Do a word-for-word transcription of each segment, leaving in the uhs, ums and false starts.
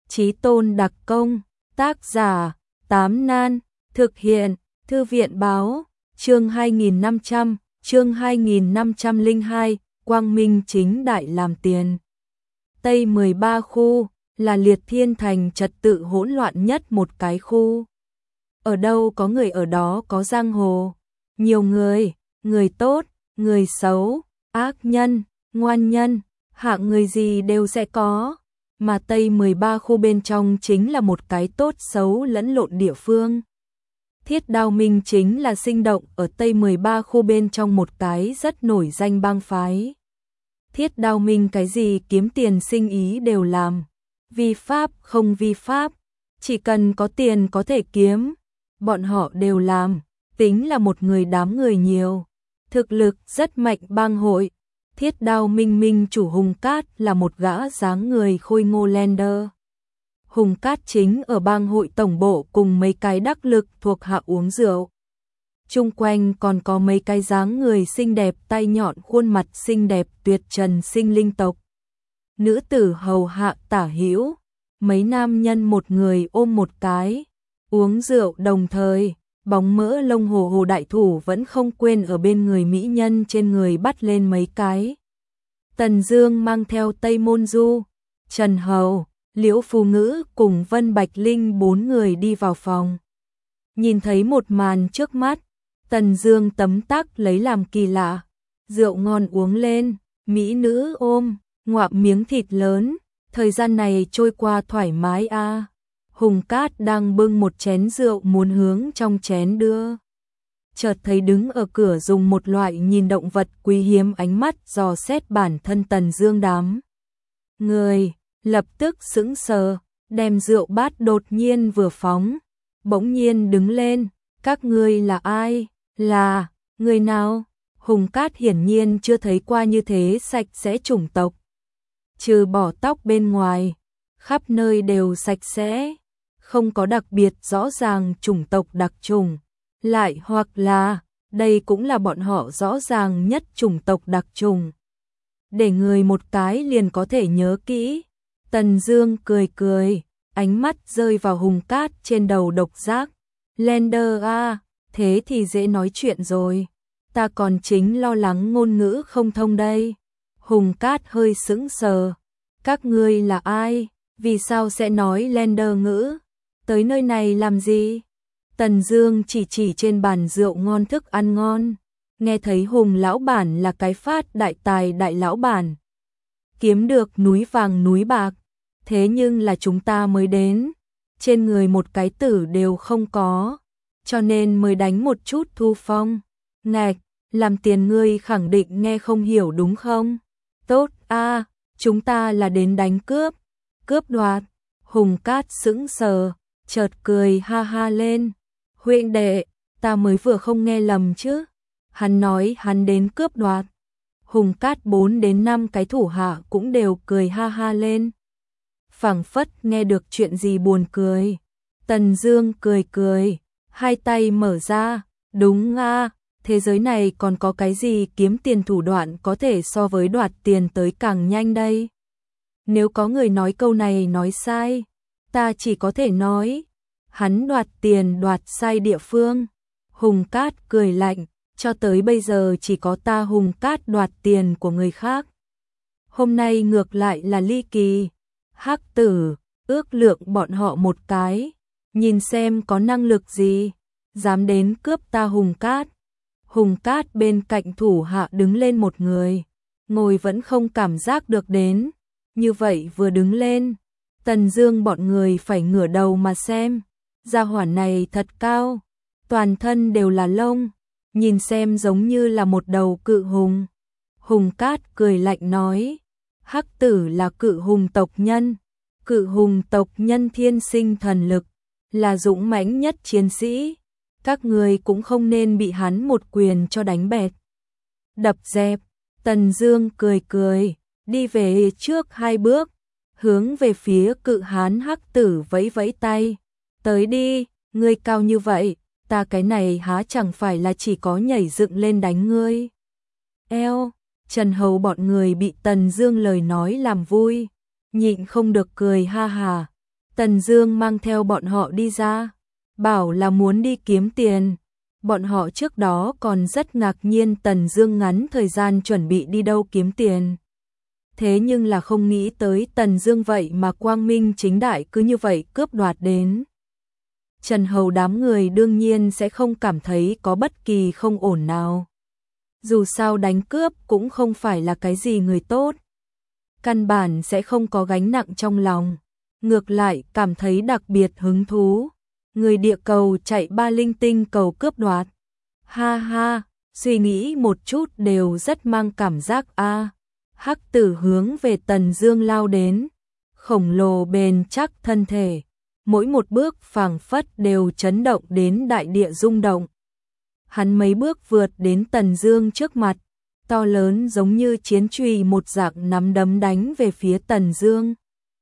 Chí tôn đặc công, tác giả, Tám Nan, thực hiện, Thư viện báo, chương hai nghìn năm trăm, chương hai nghìn năm trăm lẻ hai, Quang Minh chính đại làm tiền. Tây mười ba khu, là Liệt Thiên Thành trật tự hỗn loạn nhất một cái khu. Ở đâu có người ở đó có giang hồ, nhiều người, người tốt, người xấu, ác nhân, ngoan nhân, hạng người gì đều sẽ có. Mà Tây mười ba khu bên trong chính là một cái tốt xấu lẫn lộn địa phương. Thiết Đao Minh chính là sinh động ở Tây mười ba khu bên trong một cái rất nổi danh bang phái. Thiết Đao Minh cái gì kiếm tiền sinh ý đều làm, vi pháp không vi pháp, chỉ cần có tiền có thể kiếm, bọn họ đều làm, tính là một người đám người nhiều, thực lực rất mạnh bang hội. Thiết Đao Minh Minh chủ Hùng Cát là một gã dáng người khôi ngô lender. Hùng Cát chính ở bang hội tổng bộ cùng mấy cái đắc lực thuộc hạ uống rượu. Chung quanh còn có mấy cái dáng người xinh đẹp tay nhọn khuôn mặt xinh đẹp tuyệt trần sinh linh tộc. Nữ tử hầu hạ tả hữu, mấy nam nhân một người ôm một cái, uống rượu đồng thời. Bóng mỡ lông hồ hồ đại thủ vẫn không quên ở bên người mỹ nhân trên người bắt lên mấy cái. Tần Dương mang theo Tây Môn Du, Trần Hầu, Liễu Phù Ngữ cùng Vân Bạch Linh bốn người đi vào phòng. Nhìn thấy một màn trước mắt, Tần Dương tấm tắc lấy làm kỳ lạ. Rượu ngon uống lên, mỹ nữ ôm, ngoạm miếng thịt lớn, thời gian này trôi qua thoải mái a. À. Hùng Cát đang bưng một chén rượu muốn hướng trong chén đưa. Chợt thấy đứng ở cửa dùng một loại nhìn động vật quý hiếm ánh mắt dò xét bản thân Tần Dương đám. Người, lập tức sững sờ, đem rượu bát đột nhiên vừa phóng. Bỗng nhiên đứng lên, các ngươi là ai, là, người nào? Hùng Cát hiển nhiên chưa thấy qua như thế sạch sẽ chủng tộc. Trừ bỏ tóc bên ngoài, khắp nơi đều sạch sẽ. Không có đặc biệt rõ ràng chủng tộc đặc trùng, lại hoặc là đây cũng là bọn họ rõ ràng nhất chủng tộc đặc trùng. Để người một cái liền có thể nhớ kỹ. Tần Dương cười cười, ánh mắt rơi vào Hùng Cát trên đầu độc giác. Lender a, thế thì dễ nói chuyện rồi. Ta còn chính lo lắng ngôn ngữ không thông đây. Hùng Cát hơi sững sờ. Các ngươi là ai? Vì sao sẽ nói Lender ngữ? Tới nơi này làm gì? Tần Dương chỉ chỉ trên bàn rượu ngon thức ăn ngon. Nghe thấy Hùng lão bản là cái phát đại tài đại lão bản. Kiếm được núi vàng núi bạc. Thế nhưng là chúng ta mới đến. Trên người một cái tử đều không có. Cho nên mới đánh một chút thu phong. Ngạch, làm tiền ngươi khẳng định nghe không hiểu đúng không? Tốt a, à, chúng ta là đến đánh cướp. Cướp đoạt. Hùng Cát sững sờ. Chợt cười ha ha lên. Huynh đệ, ta mới vừa không nghe lầm chứ. Hắn nói hắn đến cướp đoạt. Hùng Cát bốn đến năm cái thủ hạ cũng đều cười ha ha lên. Phảng phất nghe được chuyện gì buồn cười. Tần Dương cười cười, hai tay mở ra. Đúng a, thế giới này còn có cái gì kiếm tiền thủ đoạn có thể so với đoạt tiền tới càng nhanh đây. Nếu có người nói câu này nói sai, ta chỉ có thể nói, hắn đoạt tiền đoạt sai địa phương. Hùng Cát cười lạnh, cho tới bây giờ chỉ có ta Hùng Cát đoạt tiền của người khác. Hôm nay ngược lại là ly kỳ. Hắc tử, ước lượng bọn họ một cái, nhìn xem có năng lực gì, dám đến cướp ta Hùng Cát. Hùng Cát bên cạnh thủ hạ đứng lên một người, ngồi vẫn không cảm giác được đến, như vậy vừa đứng lên. Tần Dương bọn người phải ngửa đầu mà xem, gia hỏa này thật cao, toàn thân đều là lông, nhìn xem giống như là một đầu cự hùng. Hùng Cát cười lạnh nói, Hắc tử là cự hùng tộc nhân, cự hùng tộc nhân thiên sinh thần lực, là dũng mãnh nhất chiến sĩ, các người cũng không nên bị hắn một quyền cho đánh bẹt. Đập dẹp. Tần Dương cười cười, đi về trước hai bước, hướng về phía cự hán Hắc tử vẫy vẫy tay. Tới đi, ngươi cao như vậy, ta cái này há chẳng phải là chỉ có nhảy dựng lên đánh ngươi. Eo, Trần Hầu bọn người bị Tần Dương lời nói làm vui, nhịn không được cười ha hà. Tần Dương mang theo bọn họ đi ra, bảo là muốn đi kiếm tiền. Bọn họ trước đó còn rất ngạc nhiên Tần Dương ngắn thời gian chuẩn bị đi đâu kiếm tiền. Thế nhưng là không nghĩ tới Tần Dương vậy mà quang minh chính đại cứ như vậy cướp đoạt đến. Trần Hầu đám người đương nhiên sẽ không cảm thấy có bất kỳ không ổn nào. Dù sao đánh cướp cũng không phải là cái gì người tốt. Căn bản sẽ không có gánh nặng trong lòng. Ngược lại cảm thấy đặc biệt hứng thú. Người địa cầu chạy ba linh tinh cầu cướp đoạt. Ha ha, suy nghĩ một chút đều rất mang cảm giác a. Hắc Tử hướng về Tần Dương lao đến, khổng lồ bền chắc thân thể, mỗi một bước phảng phất đều chấn động đến đại địa rung động. Hắn mấy bước vượt đến Tần Dương trước mặt, to lớn giống như chiến chùy một dạng nắm đấm đánh về phía Tần Dương.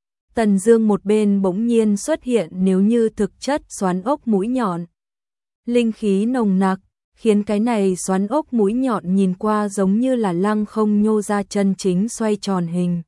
Tần Dương một bên bỗng nhiên xuất hiện nếu như thực chất xoắn ốc mũi nhọn. Linh khí nồng nặc, khiến cái này xoắn ốc mũi nhọn nhìn qua giống như là lăng không nhô ra chân chính xoay tròn hình.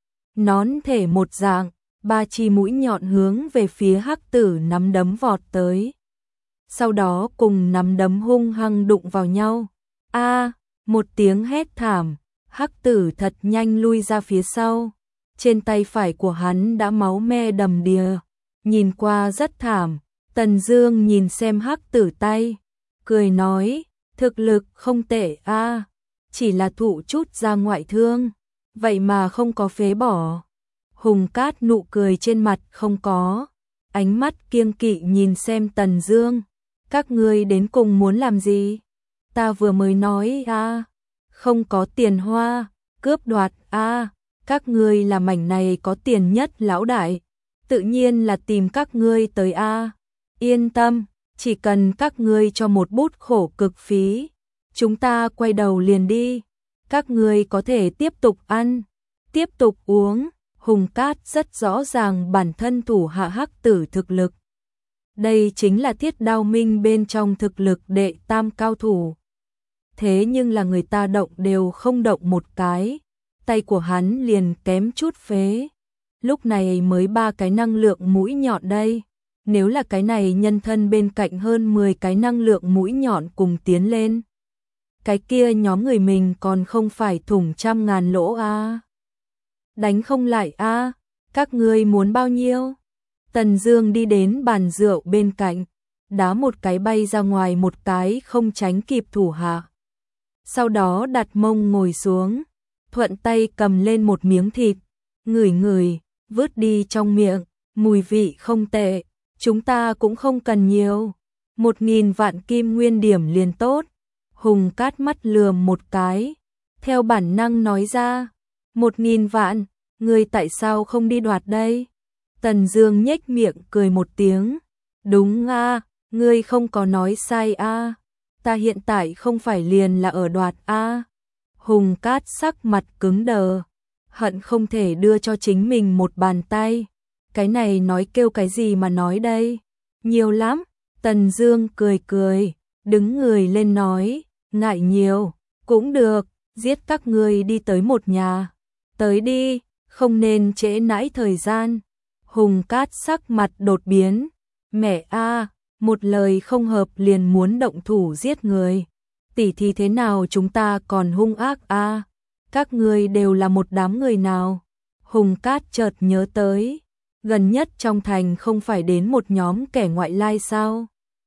Nón thể một dạng, ba chi mũi nhọn hướng về phía Hắc Tử nắm đấm vọt tới. Sau đó cùng nắm đấm hung hăng đụng vào nhau. A, một tiếng hét thảm, Hắc Tử thật nhanh lui ra phía sau. Trên tay phải của hắn đã máu me đầm đìa, nhìn qua rất thảm. Tần Dương nhìn xem Hắc Tử tay, cười nói, thực lực không tệ a, chỉ là thụ chút ra ngoại thương, vậy mà không có phế bỏ. Hùng Cát nụ cười trên mặt không có, ánh mắt kiêng kỵ nhìn xem Tần Dương, các ngươi đến cùng muốn làm gì? Ta vừa mới nói a, không có tiền hoa, cướp đoạt a, các ngươi là mảnh này có tiền nhất lão đại, tự nhiên là tìm các ngươi tới a. Yên tâm, chỉ cần các ngươi cho một bút khổ cực phí, chúng ta quay đầu liền đi. Các ngươi có thể tiếp tục ăn, tiếp tục uống. Hùng Cát rất rõ ràng bản thân thủ hạ Hắc Tử thực lực. Đây chính là Thiết Đao Minh bên trong thực lực đệ tam cao thủ. Thế nhưng là người ta động đều không động một cái, tay của hắn liền kém chút phế. Lúc này mới ba cái năng lượng mũi nhọn đây. Nếu là cái này nhân thân bên cạnh hơn mười cái năng lượng mũi nhọn cùng tiến lên, cái kia nhóm người mình còn không phải thủng trăm ngàn lỗ a. À. Đánh không lại a, à, các ngươi muốn bao nhiêu? Tần Dương đi đến bàn rượu bên cạnh, đá một cái bay ra ngoài một cái không tránh kịp thủ hạ. Sau đó đặt mông ngồi xuống, thuận tay cầm lên một miếng thịt, ngửi ngửi, vứt đi trong miệng, mùi vị không tệ. Chúng ta cũng không cần nhiều, một nghìn vạn kim nguyên điểm liền tốt. Hùng Cát mắt lườm một cái, theo bản năng nói ra, một nghìn vạn, ngươi tại sao không đi đoạt đây? Tần Dương nhếch miệng cười một tiếng, đúng a, à, ngươi không có nói sai a, à. Ta hiện tại không phải liền là ở đoạt a. À. Hùng Cát sắc mặt cứng đờ, hận không thể đưa cho chính mình một bàn tay. Cái này nói kêu cái gì mà nói đây? Nhiều lắm. Tần Dương cười cười, đứng người lên nói, ngại nhiều, cũng được, giết các ngươi đi tới một nhà. Tới đi, không nên trễ nãi thời gian. Hùng Cát sắc mặt đột biến, mẹ a, một lời không hợp liền muốn động thủ giết người. Tỷ thì thế nào chúng ta còn hung ác a? Các ngươi đều là một đám người nào? Hùng Cát chợt nhớ tới, gần nhất trong thành không phải đến một nhóm kẻ ngoại lai sao?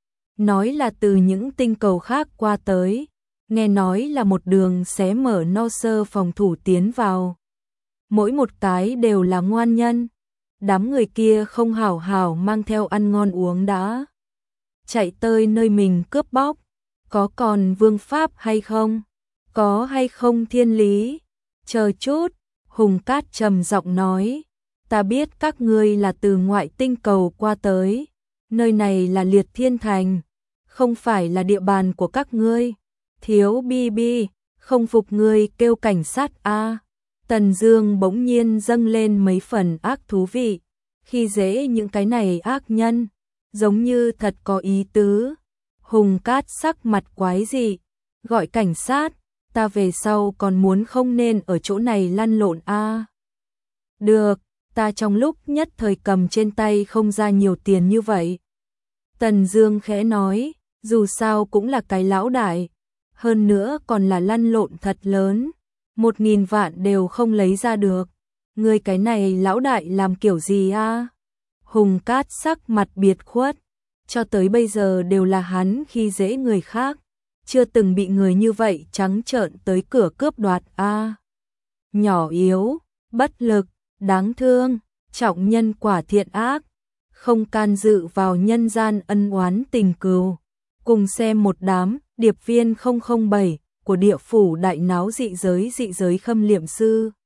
Nói là từ những tinh cầu khác qua tới, nghe nói là một đường xé mở no sơ phòng thủ tiến vào. Mỗi một cái đều là ngoan nhân, đám người kia không hảo hảo mang theo ăn ngon uống đã. Chạy tới nơi mình cướp bóc, có còn vương pháp hay không? Có hay không thiên lý? Chờ chút, Hùng Cát trầm giọng nói. Ta biết các ngươi là từ ngoại tinh cầu qua tới, nơi này là Liệt Thiên Thành, không phải là địa bàn của các ngươi. Thiếu bi bi, không phục ngươi kêu cảnh sát a. À. Tần Dương bỗng nhiên dâng lên mấy phần ác thú vị, khi dễ những cái này ác nhân, giống như thật có ý tứ. Hùng Cát sắc mặt quái dị, gọi cảnh sát, ta về sau còn muốn không nên ở chỗ này lăn lộn a. À. Được. ta trong lúc nhất thời cầm trên tay không ra nhiều tiền như vậy. Tần Dương khẽ nói, dù sao cũng là cái lão đại, hơn nữa còn là lăn lộn thật lớn, một nghìn vạn đều không lấy ra được. Ngươi cái này lão đại làm kiểu gì a? Hùng Cát sắc mặt biệt khuất, cho tới bây giờ đều là hắn khi dễ người khác, chưa từng bị người như vậy trắng trợn tới cửa cướp đoạt a. Nhỏ yếu, bất lực, đáng thương, trọng nhân quả thiện ác, không can dự vào nhân gian ân oán tình cừu. Cùng xem một đám điệp viên không không bảy của địa phủ đại náo dị giới dị giới khâm liệm sư.